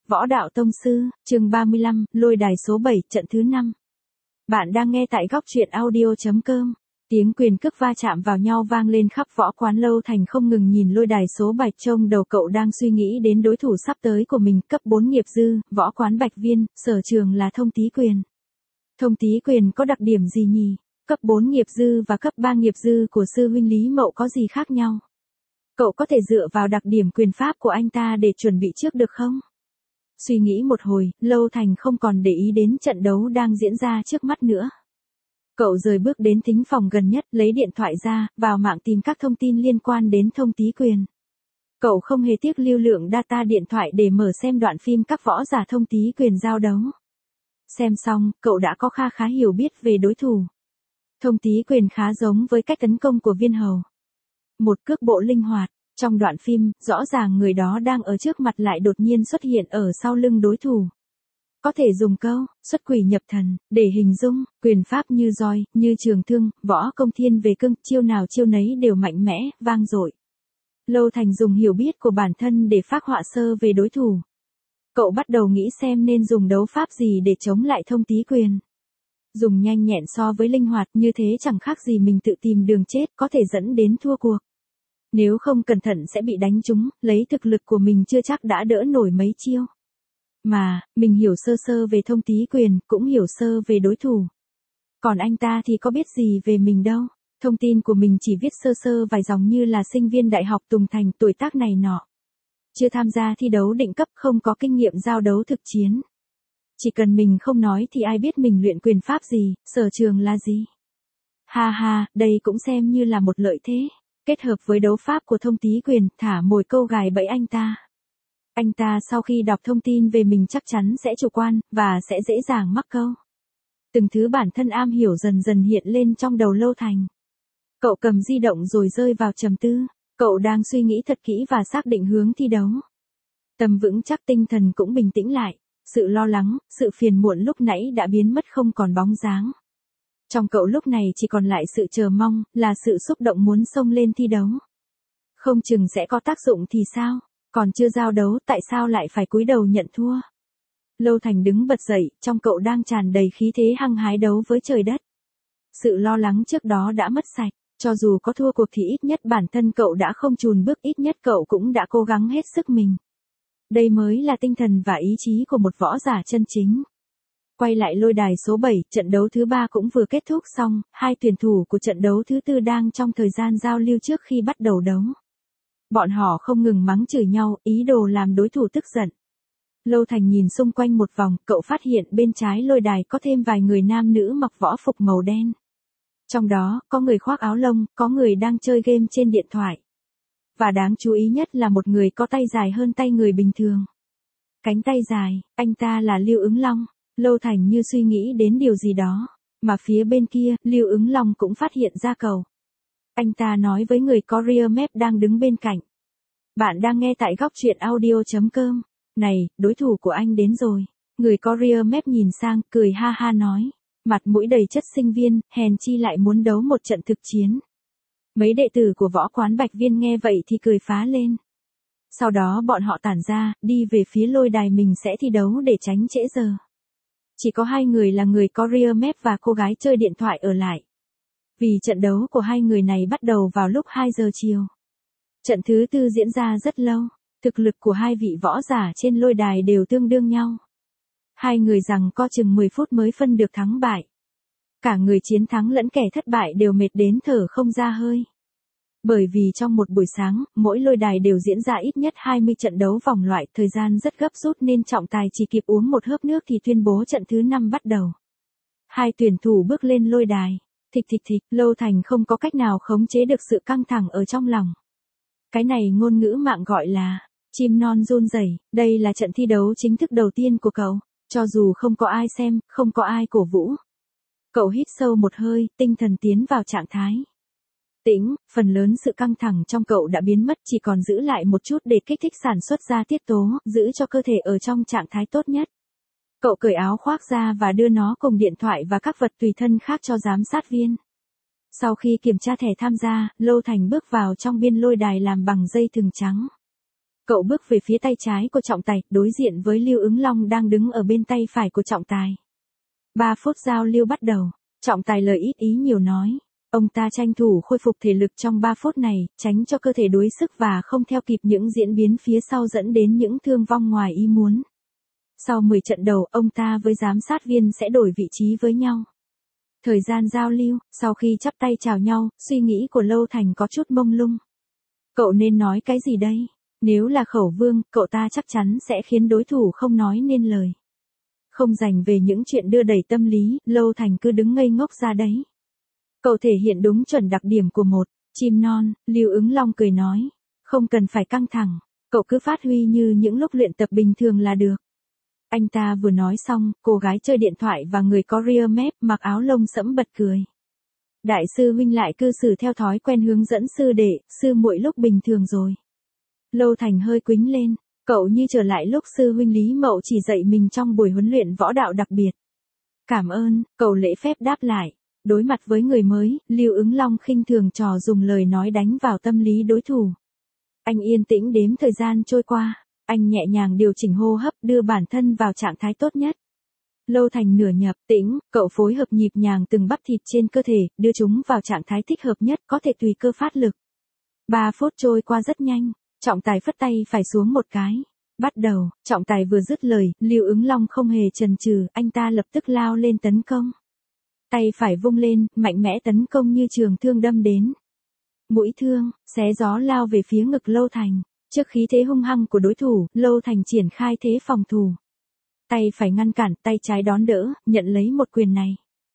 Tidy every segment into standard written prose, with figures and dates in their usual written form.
Võ đạo tông sư, chương 35, lôi đài số 7, trận thứ 5. Bạn đang nghe tại góc truyện audio.com. Tiếng quyền cước va chạm vào nhau vang lên khắp võ quán. Lâu Thành không ngừng nhìn lôi đài số 7, trong đầu cậu đang suy nghĩ đến đối thủ sắp tới của mình. Cấp 4 nghiệp dư, võ quán Bạch Viên, sở trường là thông tý quyền. Thông tý quyền có đặc điểm gì nhỉ? Cấp 4 nghiệp dư và cấp 3 nghiệp dư của sư huynh Lý Mậu có gì khác nhau? Cậu có thể dựa vào đặc điểm quyền pháp của anh ta để chuẩn bị trước được không? Suy nghĩ một hồi, Lâu Thành không còn để ý đến trận đấu đang diễn ra trước mắt nữa. Cậu rời bước đến thính phòng gần nhất, lấy điện thoại ra, vào mạng tìm các thông tin liên quan đến thông tý quyền. Cậu không hề tiếc lưu lượng data điện thoại để mở xem đoạn phim các võ giả thông tý quyền giao đấu. Xem xong, cậu đã có khá hiểu biết về đối thủ. Thông tý quyền khá giống với cách tấn công của Viên Hầu. Một cước bộ linh hoạt. Trong đoạn phim, rõ ràng người đó đang ở trước mặt lại đột nhiên xuất hiện ở sau lưng đối thủ. Có thể dùng câu, xuất quỷ nhập thần, để hình dung, quyền pháp như roi, như trường thương, võ công thiên về cương, chiêu nào chiêu nấy đều mạnh mẽ, vang dội. Lâu Thành dùng hiểu biết của bản thân để phác họa sơ về đối thủ. Cậu bắt đầu nghĩ xem nên dùng đấu pháp gì để chống lại thông tý quyền. Dùng nhanh nhẹn so với linh hoạt, như thế chẳng khác gì mình tự tìm đường chết, có thể dẫn đến thua cuộc. Nếu không cẩn thận sẽ bị đánh trúng, lấy thực lực của mình chưa chắc đã đỡ nổi mấy chiêu. Mà, mình hiểu sơ sơ về thông tý quyền, cũng hiểu sơ về đối thủ. Còn anh ta thì có biết gì về mình đâu. Thông tin của mình chỉ viết sơ sơ vài dòng như là sinh viên đại học Tùng Thành, tuổi tác này nọ. Chưa tham gia thi đấu định cấp, không có kinh nghiệm giao đấu thực chiến. Chỉ cần mình không nói thì ai biết mình luyện quyền pháp gì, sở trường là gì. Ha ha, đây cũng xem như là một lợi thế. Kết hợp với đấu pháp của thông tý quyền, thả mồi câu gài bẫy anh ta. Anh ta sau khi đọc thông tin về mình chắc chắn sẽ chủ quan, và sẽ dễ dàng mắc câu. Từng thứ bản thân am hiểu dần dần hiện lên trong đầu Lâu Thành. Cậu cầm di động rồi rơi vào trầm tư. Cậu đang suy nghĩ thật kỹ và xác định hướng thi đấu. Tâm vững chắc, tinh thần cũng bình tĩnh lại. Sự lo lắng, sự phiền muộn lúc nãy đã biến mất không còn bóng dáng. Trong cậu lúc này chỉ còn lại sự chờ mong, là sự xúc động muốn xông lên thi đấu. Không chừng sẽ có tác dụng thì sao? Còn chưa giao đấu, tại sao lại phải cúi đầu nhận thua? Lâu Thành đứng bật dậy, trong cậu đang tràn đầy khí thế hăng hái đấu với trời đất. Sự lo lắng trước đó đã mất sạch, cho dù có thua cuộc thì ít nhất bản thân cậu đã không chùn bước, ít nhất cậu cũng đã cố gắng hết sức mình. Đây mới là tinh thần và ý chí của một võ giả chân chính. Quay lại lôi đài số 7, trận đấu thứ 3 cũng vừa kết thúc xong, hai tuyển thủ của trận đấu thứ 4 đang trong thời gian giao lưu trước khi bắt đầu đấu. Bọn họ không ngừng mắng chửi nhau, ý đồ làm đối thủ tức giận. Lâu Thành nhìn xung quanh một vòng, cậu phát hiện bên trái lôi đài có thêm vài người nam nữ mặc võ phục màu đen. Trong đó, có người khoác áo lông, có người đang chơi game trên điện thoại. Và đáng chú ý nhất là một người có tay dài hơn tay người bình thường. Cánh tay dài, anh ta là Lưu Ứng Long. Lâu Thành như suy nghĩ đến điều gì đó, mà phía bên kia, Lưu Ứng Long cũng phát hiện ra cậu. Anh ta nói với người có rear map đang đứng bên cạnh. Bạn đang nghe tại góc truyện audio.com. Này, đối thủ của anh đến rồi. Người có rear map nhìn sang, cười ha ha nói. Mặt mũi đầy chất sinh viên, hèn chi lại muốn đấu một trận thực chiến. Mấy đệ tử của võ quán Bạch Viên nghe vậy thì cười phá lên. Sau đó bọn họ tản ra, đi về phía lôi đài mình sẽ thi đấu để tránh trễ giờ. Chỉ có hai người là người có rear map và cô gái chơi điện thoại ở lại. Vì trận đấu của hai người này bắt đầu vào lúc 2 giờ chiều. Trận thứ 4 diễn ra rất lâu, thực lực của hai vị võ giả trên lôi đài đều tương đương nhau. Hai người giằng co chừng 10 phút mới phân được thắng bại. Cả người chiến thắng lẫn kẻ thất bại đều mệt đến thở không ra hơi. Bởi vì trong một buổi sáng, mỗi lôi đài đều diễn ra ít nhất 20 trận đấu vòng loại, thời gian rất gấp rút nên trọng tài chỉ kịp uống một hớp nước thì tuyên bố trận thứ 5 bắt đầu. Hai tuyển thủ bước lên lôi đài. Thịch thịch thịch, Lâu Thành không có cách nào khống chế được sự căng thẳng ở trong lòng. Cái này ngôn ngữ mạng gọi là chim non run rẩy. Đây là trận thi đấu chính thức đầu tiên của cậu, cho dù không có ai xem, không có ai cổ vũ. Cậu hít sâu một hơi, tinh thần tiến vào trạng thái tĩnh, phần lớn sự căng thẳng trong cậu đã biến mất, chỉ còn giữ lại một chút để kích thích sản xuất ra tiết tố, giữ cho cơ thể ở trong trạng thái tốt nhất. Cậu cởi áo khoác ra và đưa nó cùng điện thoại và các vật tùy thân khác cho giám sát viên. Sau khi kiểm tra thẻ tham gia, Lâu Thành bước vào trong biên lôi đài làm bằng dây thừng trắng. Cậu bước về phía tay trái của trọng tài, đối diện với Lưu Ứng Long đang đứng ở bên tay phải của trọng tài. 3 phút giao lưu bắt đầu, trọng tài lời ít ý nhiều nói. Ông ta tranh thủ khôi phục thể lực trong 3 phút này, tránh cho cơ thể đuối sức và không theo kịp những diễn biến phía sau dẫn đến những thương vong ngoài ý muốn. Sau 10 trận đầu, ông ta với giám sát viên sẽ đổi vị trí với nhau. Thời gian giao lưu, sau khi chắp tay chào nhau, suy nghĩ của Lâu Thành có chút mông lung. Cậu nên nói cái gì đây? Nếu là Khẩu Vương, cậu ta chắc chắn sẽ khiến đối thủ không nói nên lời. Không dành về những chuyện đưa đẩy tâm lý, Lâu Thành cứ đứng ngây ngốc ra đấy. Cậu thể hiện đúng chuẩn đặc điểm của một chim non, Lưu Ứng Long cười nói. Không cần phải căng thẳng, cậu cứ phát huy như những lúc luyện tập bình thường là được. Anh ta vừa nói xong, cô gái chơi điện thoại và người có rear map mặc áo lông sẫm bật cười. Đại sư huynh lại cư xử theo thói quen hướng dẫn sư đệ, sư muội lúc bình thường rồi. Lâu Thành hơi quĩnh lên, cậu như trở lại lúc sư huynh Lý Mậu chỉ dạy mình trong buổi huấn luyện võ đạo đặc biệt. Cảm ơn, cậu lễ phép đáp lại. Đối mặt với người mới, Lưu Ứng Long khinh thường trò dùng lời nói đánh vào tâm lý đối thủ. Anh yên tĩnh đếm thời gian trôi qua, anh nhẹ nhàng điều chỉnh hô hấp đưa bản thân vào trạng thái tốt nhất. Lâu Thành nửa nhập tĩnh, cậu phối hợp nhịp nhàng từng bắp thịt trên cơ thể, đưa chúng vào trạng thái thích hợp nhất có thể tùy cơ phát lực. 3 phút trôi qua rất nhanh, trọng tài phất tay phải xuống một cái. Bắt đầu, trọng tài vừa dứt lời, Lưu Ứng Long không hề chần chừ, anh ta lập tức lao lên tấn công. Tay phải vung lên, mạnh mẽ tấn công như trường thương đâm đến. Mũi thương, xé gió lao về phía ngực Lâu Thành. Trước khí thế hung hăng của đối thủ, Lâu Thành triển khai thế phòng thủ. Tay phải ngăn cản, tay trái đón đỡ, nhận lấy một quyền này.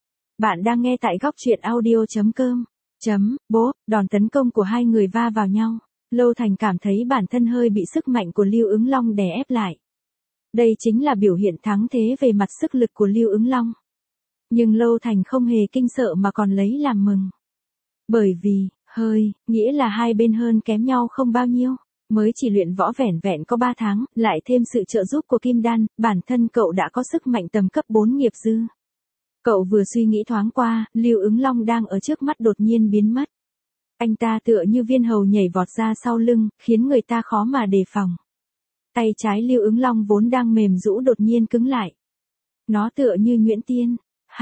Bạn đang nghe tại góc truyện audio.com. Bốp, đòn tấn công của hai người va vào nhau. Lâu Thành cảm thấy bản thân hơi bị sức mạnh của Lưu Ứng Long đè ép lại. Đây chính là biểu hiện thắng thế về mặt sức lực của Lưu Ứng Long. Nhưng Lâu Thành không hề kinh sợ mà còn lấy làm mừng. Bởi vì, nghĩa là hai bên hơn kém nhau không bao nhiêu. Mới chỉ luyện võ vẻn vẹn có 3 tháng, lại thêm sự trợ giúp của Kim Đan, bản thân cậu đã có sức mạnh tầm cấp 4 nghiệp dư. Cậu vừa suy nghĩ thoáng qua, Lưu Ứng Long đang ở trước mắt đột nhiên biến mất. Anh ta tựa như viên hầu nhảy vọt ra sau lưng, khiến người ta khó mà đề phòng. Tay trái Lưu Ứng Long vốn đang mềm rũ đột nhiên cứng lại. Nó tựa như nhuyễn tiên.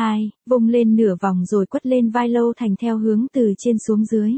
Vung lên nửa vòng rồi quất lên vai Lâu Thành theo hướng từ trên xuống dưới.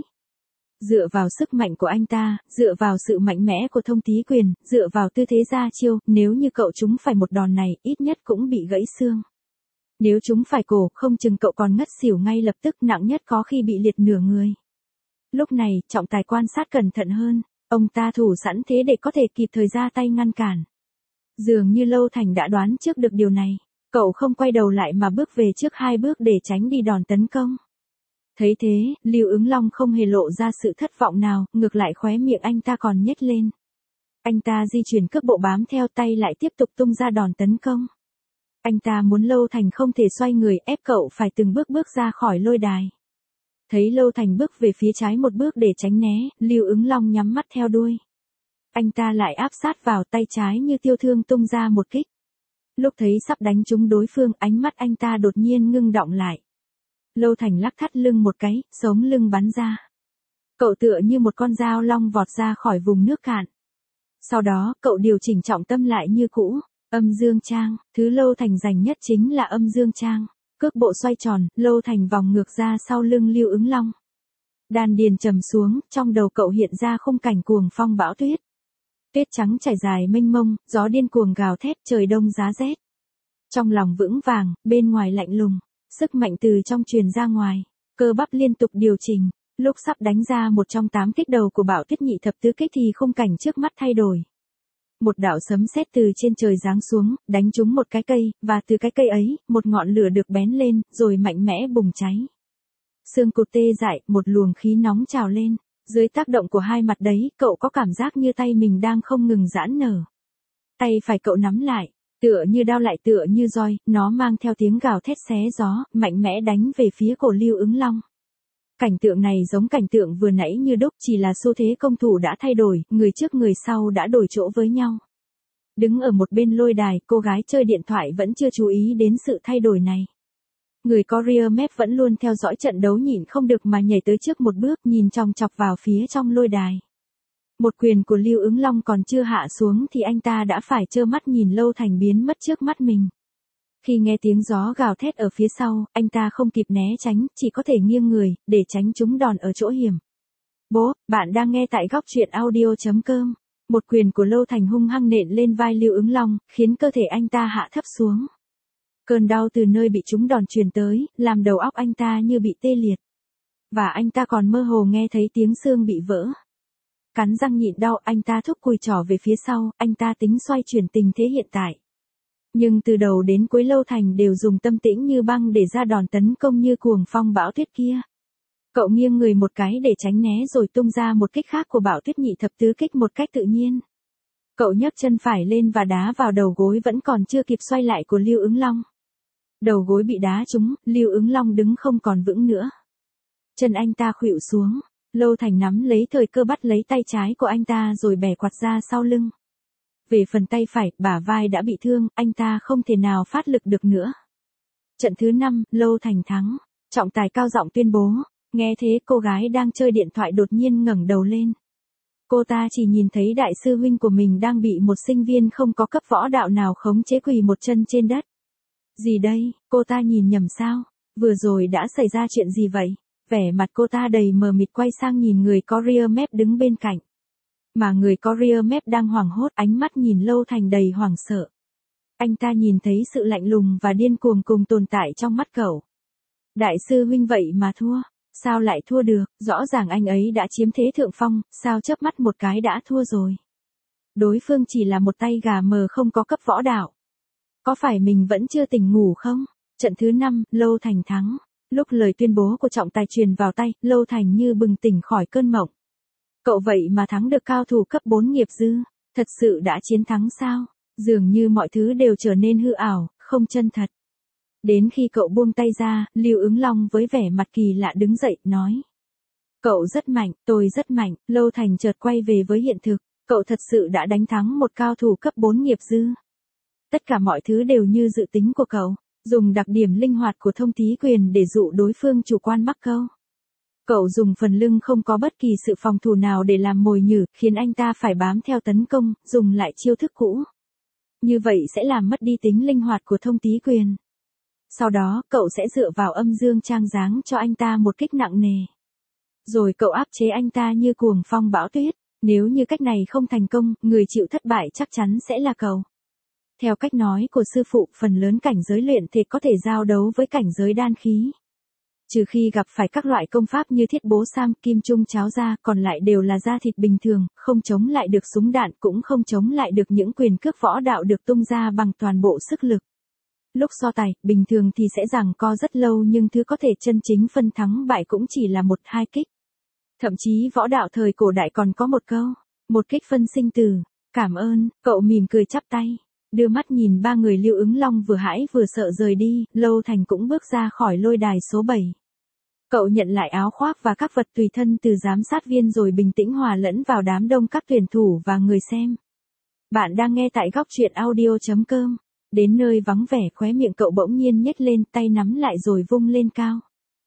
Dựa vào sức mạnh của anh ta, dựa vào sự mạnh mẽ của Thông Tý Quyền, dựa vào tư thế ra chiêu, nếu như cậu trúng phải một đòn này, ít nhất cũng bị gãy xương. Nếu trúng phải cổ, không chừng cậu còn ngất xỉu ngay lập tức, nặng nhất có khi bị liệt nửa người. Lúc này, trọng tài quan sát cẩn thận hơn, ông ta thủ sẵn thế để có thể kịp thời ra tay ngăn cản. Dường như Lâu Thành đã đoán trước được điều này, cậu không quay đầu lại mà bước về trước 2 bước để tránh đi đòn tấn công. Thấy thế, Lưu Ứng Long không hề lộ ra sự thất vọng nào, ngược lại khóe miệng anh ta còn nhếch lên. Anh ta di chuyển cước bộ bám theo tay lại tiếp tục tung ra đòn tấn công. Anh ta muốn Lâu Thành không thể xoay người ép cậu phải từng bước bước ra khỏi lôi đài. Thấy Lâu Thành bước về phía trái một bước để tránh né, Lưu Ứng Long nhắm mắt theo đuôi. Anh ta lại áp sát vào tay trái như tiêu thương tung ra một kích. Lúc thấy sắp đánh trúng đối phương, ánh mắt anh ta đột nhiên ngưng đọng lại. Lâu Thành lắc thắt lưng một cái, sống lưng bắn ra. Cậu tựa như một con dao long vọt ra khỏi vùng nước cạn. Sau đó, cậu điều chỉnh trọng tâm lại như cũ. Âm dương trang, thứ Lâu Thành giành nhất chính là âm dương trang. Cước bộ xoay tròn, Lâu Thành vòng ngược ra sau lưng Lưu Ứng Long. Đan điền trầm xuống, trong đầu cậu hiện ra khung cảnh cuồng phong bão tuyết. Tuyết trắng trải dài mênh mông, gió điên cuồng gào thét, trời đông giá rét. Trong lòng vững vàng, bên ngoài lạnh lùng. Sức mạnh từ trong truyền ra ngoài, cơ bắp liên tục điều chỉnh, lúc sắp đánh ra một trong 8 kích đầu của Bảo Tuyết Nhị Thập Tứ Kích thì khung cảnh trước mắt thay đổi. Một đạo sấm sét từ trên trời giáng xuống, đánh trúng một cái cây, và từ cái cây ấy, một ngọn lửa được bén lên, rồi mạnh mẽ bùng cháy. Xương cụt tê dại, một luồng khí nóng trào lên, dưới tác động của hai mặt đấy, cậu có cảm giác như tay mình đang không ngừng giãn nở. Tay phải cậu nắm lại. Tựa như đao lại tựa như roi, nó mang theo tiếng gào thét xé gió, mạnh mẽ đánh về phía cổ Lưu Ứng Long. Cảnh tượng này giống cảnh tượng vừa nãy như đúc, chỉ là xu thế công thủ đã thay đổi, người trước người sau đã đổi chỗ với nhau. Đứng ở một bên lôi đài, cô gái chơi điện thoại vẫn chưa chú ý đến sự thay đổi này. Người có rear map vẫn luôn theo dõi trận đấu nhịn không được mà nhảy tới trước một bước, nhìn chòng chọc vào phía trong lôi đài. Một quyền của Lưu Ứng Long còn chưa hạ xuống thì anh ta đã phải trơ mắt nhìn Lâu Thành biến mất trước mắt mình. Khi nghe tiếng gió gào thét ở phía sau, anh ta không kịp né tránh, chỉ có thể nghiêng người, để tránh trúng đòn ở chỗ hiểm. Bố, bạn đang nghe tại góc truyện audio.com. Một quyền của Lâu Thành hung hăng nện lên vai Lưu Ứng Long, khiến cơ thể anh ta hạ thấp xuống. Cơn đau từ nơi bị trúng đòn truyền tới, làm đầu óc anh ta như bị tê liệt. Và anh ta còn mơ hồ nghe thấy tiếng xương bị vỡ. Cắn răng nhịn đau, anh ta thúc cùi trỏ về phía sau, anh ta tính xoay chuyển tình thế hiện tại. Nhưng từ đầu đến cuối Lâu Thành đều dùng tâm tĩnh như băng để ra đòn tấn công như cuồng phong bão tuyết kia. Cậu nghiêng người một cái để tránh né rồi tung ra một kích khác của Bão Tuyết Nhị Thập Tứ Kích một cách tự nhiên. Cậu nhấc chân phải lên và đá vào đầu gối vẫn còn chưa kịp xoay lại của Lưu Ứng Long. Đầu gối bị đá trúng, Lưu Ứng Long đứng không còn vững nữa. Chân anh ta khuỵu xuống, Lâu Thành nắm lấy thời cơ bắt lấy tay trái của anh ta rồi bẻ quạt ra sau lưng. Về phần tay phải, bả vai đã bị thương, anh ta không thể nào phát lực được nữa. Trận thứ 5, Lâu Thành thắng. Trọng tài cao giọng tuyên bố. Nghe thế cô gái đang chơi điện thoại đột nhiên ngẩng đầu lên. Cô ta chỉ nhìn thấy đại sư huynh của mình đang bị một sinh viên không có cấp võ đạo nào khống chế quỳ một chân trên đất. Gì đây, cô ta nhìn nhầm sao? Vừa rồi đã xảy ra chuyện gì vậy? Vẻ mặt cô ta đầy mờ mịt quay sang nhìn người có rear map đứng bên cạnh. Mà người có rear map đang hoảng hốt, ánh mắt nhìn Lâu Thành đầy hoảng sợ. Anh ta nhìn thấy sự lạnh lùng và điên cuồng cùng tồn tại trong mắt cậu. Đại sư huynh vậy mà thua. Sao lại thua được, rõ ràng anh ấy đã chiếm thế thượng phong, sao chớp mắt một cái đã thua rồi. Đối phương chỉ là một tay gà mờ không có cấp võ đạo. Có phải mình vẫn chưa tỉnh ngủ không? Trận thứ 5, Lâu Thành thắng. Lúc lời tuyên bố của trọng tài truyền vào tay, Lâu Thành như bừng tỉnh khỏi cơn mộng. Cậu vậy mà thắng được cao thủ cấp 4 nghiệp dư, thật sự đã chiến thắng sao? Dường như mọi thứ đều trở nên hư ảo, không chân thật. Đến khi cậu buông tay ra, Lưu Ứng Long với vẻ mặt kỳ lạ đứng dậy, nói. Cậu rất mạnh, tôi rất mạnh, Lâu Thành chợt quay về với hiện thực, cậu thật sự đã đánh thắng một cao thủ cấp 4 nghiệp dư. Tất cả mọi thứ đều như dự tính của cậu, dùng đặc điểm linh hoạt của thông tý quyền để dụ đối phương chủ quan mắc câu. Cậu dùng phần lưng không có bất kỳ sự phòng thủ nào để làm mồi nhử, khiến anh ta phải bám theo tấn công, dùng lại chiêu thức cũ. Như vậy sẽ làm mất đi tính linh hoạt của thông tý quyền. Sau đó, cậu sẽ dựa vào âm dương trang giáng cho anh ta một kích nặng nề. Rồi cậu áp chế anh ta như cuồng phong bão tuyết. Nếu như cách này không thành công, người chịu thất bại chắc chắn sẽ là cậu. Theo cách nói của sư phụ, phần lớn cảnh giới luyện thể có thể giao đấu với cảnh giới đan khí. Trừ khi gặp phải các loại công pháp như thiết bố sam, kim trung cháo da, còn lại đều là da thịt bình thường, không chống lại được súng đạn, cũng không chống lại được những quyền cước võ đạo được tung ra bằng toàn bộ sức lực. Lúc so tài, bình thường thì sẽ giằng co rất lâu nhưng thứ có thể chân chính phân thắng bại cũng chỉ là 1-2 kích. Thậm chí võ đạo thời cổ đại còn có một câu, một kích phân sinh tử. Cảm ơn, cậu mỉm cười chắp tay. Đưa mắt nhìn ba người Lưu Ứng Long vừa hãi vừa sợ rời đi, Lâu Thành cũng bước ra khỏi lôi đài số 7. Cậu nhận lại áo khoác và các vật tùy thân từ giám sát viên rồi bình tĩnh hòa lẫn vào đám đông các tuyển thủ và người xem. Bạn đang nghe tại góc truyện audio.com. Đến nơi vắng vẻ, khóe miệng cậu bỗng nhiên nhếch lên, tay nắm lại rồi vung lên cao.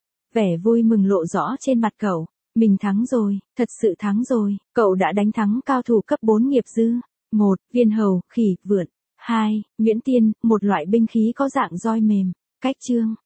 Vẻ vui mừng lộ rõ trên mặt cậu. Mình thắng rồi, thật sự thắng rồi. Cậu đã đánh thắng cao thủ cấp 4 nghiệp dư. 1. Viên hầu, khỉ, vượn. 2. Nhuyễn tiên, một loại binh khí có dạng roi mềm. Cách chương.